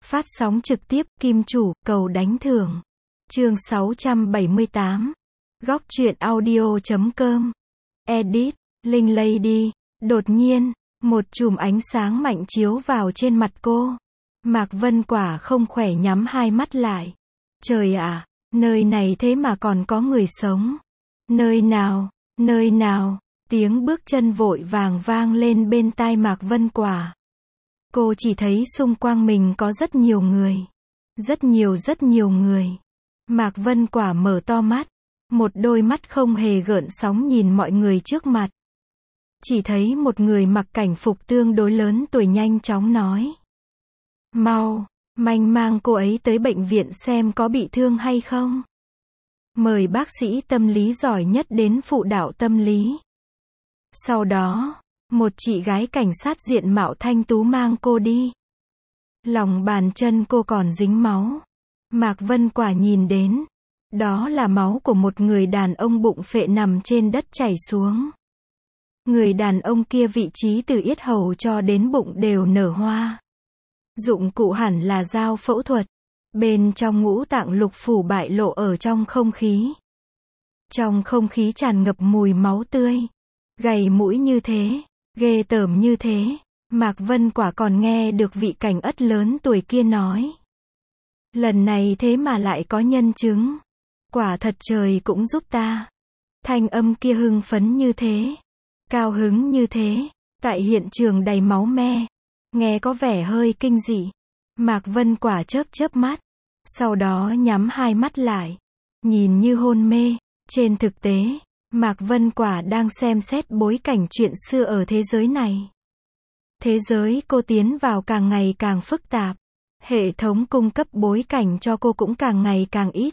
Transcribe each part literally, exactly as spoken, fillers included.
Phát sóng trực tiếp, Kim Chủ, cầu đánh thưởng. Chương sáu trăm bảy mươi tám. Góc truyện audio chấm com. Edit, Linh Lady. Đột nhiên, một chùm ánh sáng mạnh chiếu vào trên mặt cô. Mạc Vân Quả không khỏe nhắm hai mắt lại. Trời ạ, nơi này thế mà còn có người sống. Nơi nào, nơi nào, tiếng bước chân vội vàng vang lên bên tai Mạc Vân Quả. Cô chỉ thấy xung quanh mình có rất nhiều người. Rất nhiều rất nhiều người. Mạc Vân Quả mở to mắt. Một đôi mắt không hề gợn sóng nhìn mọi người trước mặt. Chỉ thấy một người mặc cảnh phục tương đối lớn tuổi nhanh chóng nói. Mau, manh mang cô ấy tới bệnh viện xem có bị thương hay không. Mời bác sĩ tâm lý giỏi nhất đến phụ đạo tâm lý. Sau đó, một chị gái cảnh sát diện mạo thanh tú mang cô đi. Lòng bàn chân cô còn dính máu. Mạc Vân Quả nhìn đến. Đó là máu của một người đàn ông bụng phệ nằm trên đất chảy xuống. Người đàn ông kia vị trí từ yết hầu cho đến bụng đều nở hoa. Dụng cụ hẳn là dao phẫu thuật. Bên trong ngũ tạng lục phủ bại lộ ở trong không khí. Trong không khí tràn ngập mùi máu tươi. Gầy mũi như thế, ghê tởm như thế. Mạc Vân Quả còn nghe được vị cảnh ất lớn tuổi kia nói. Lần này thế mà lại có nhân chứng. Quả thật trời cũng giúp ta. Thanh âm kia hưng phấn như thế. Cao hứng như thế. Tại hiện trường đầy máu me. Nghe có vẻ hơi kinh dị. Mạc Vân Quả chớp chớp mắt. Sau đó nhắm hai mắt lại. Nhìn như hôn mê. Trên thực tế, Mạc Vân Quả đang xem xét bối cảnh chuyện xưa ở thế giới này. Thế giới cô tiến vào càng ngày càng phức tạp. Hệ thống cung cấp bối cảnh cho cô cũng càng ngày càng ít.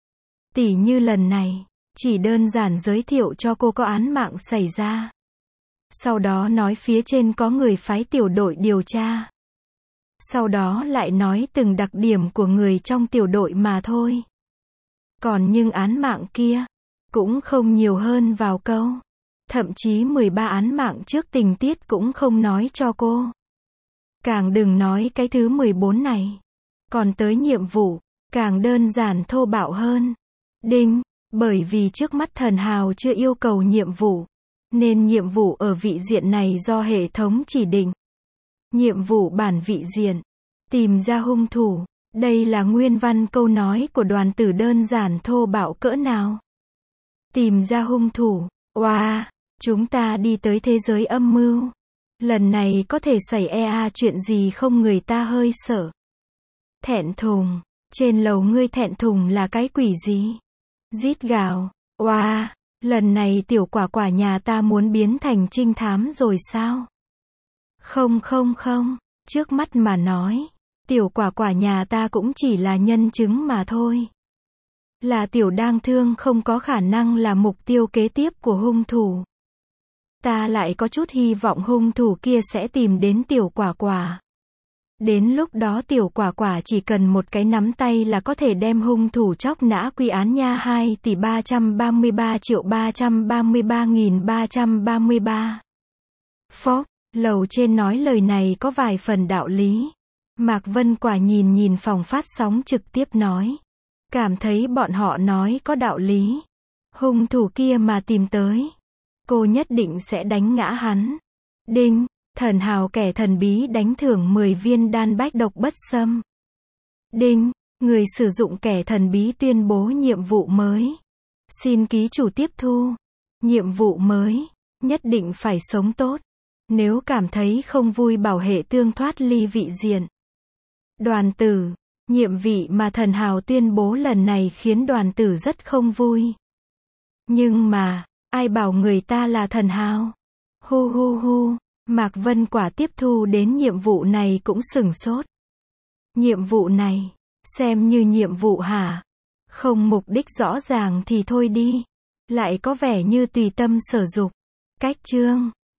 Tỉ như lần này, chỉ đơn giản giới thiệu cho cô có án mạng xảy ra. Sau đó nói phía trên có người phái tiểu đội điều tra. Sau đó lại nói từng đặc điểm của người trong tiểu đội mà thôi. Còn nhưng án mạng kia, cũng không nhiều hơn vào câu. Thậm chí mười ba án mạng trước tình tiết cũng không nói cho cô. Càng đừng nói cái thứ mười bốn này. Còn tới nhiệm vụ, càng đơn giản thô bạo hơn. Đinh, bởi vì trước mắt thần hào chưa yêu cầu nhiệm vụ. Nên nhiệm vụ ở vị diện này do hệ thống chỉ định. Nhiệm vụ bản vị diện. Tìm ra hung thủ. Đây là nguyên văn câu nói của đoàn tử đơn giản thô bạo cỡ nào. Tìm ra hung thủ. Wow, chúng ta đi tới thế giới âm mưu. Lần này có thể xảy ra chuyện gì không người ta hơi sợ. Thẹn thùng. Trên lầu ngươi thẹn thùng là cái quỷ gì? Rít gào. Wow, lần này tiểu quả quả nhà ta muốn biến thành trinh thám rồi sao? Không không không, trước mắt mà nói. Tiểu quả quả nhà ta cũng chỉ là nhân chứng mà thôi. Là tiểu đang thương không có khả năng là mục tiêu kế tiếp của hung thủ. Ta lại có chút hy vọng hung thủ kia sẽ tìm đến tiểu quả quả. Đến lúc đó tiểu quả quả chỉ cần một cái nắm tay là có thể đem hung thủ chóc nã quy án nha. Hai tỷ ba trăm ba mươi ba triệu ba trăm ba mươi ba nghìn ba trăm ba mươi ba. Phốc, lầu trên nói lời này có vài phần đạo lý. Mạc Vân Quả nhìn nhìn phòng phát sóng trực tiếp nói. Cảm thấy bọn họ nói có đạo lý. Hung thủ kia mà tìm tới. Cô nhất định sẽ đánh ngã hắn. Đinh, thần hào kẻ thần bí đánh thưởng mười viên đan bách độc bất xâm. Đinh, người sử dụng kẻ thần bí tuyên bố nhiệm vụ mới. Xin ký chủ tiếp thu. Nhiệm vụ mới, nhất định phải sống tốt. Nếu cảm thấy không vui bảo hệ tương thoát ly vị diện. Đoàn tử, nhiệm vị mà thần hào tuyên bố lần này khiến đoàn tử rất không vui. Nhưng mà, ai bảo người ta là thần hào? Hu hu hu, Mạc Vân Quả tiếp thu đến nhiệm vụ này cũng sửng sốt. Nhiệm vụ này, xem như nhiệm vụ hả? Không mục đích rõ ràng thì thôi đi. Lại có vẻ như tùy tâm sở dục. Cách chương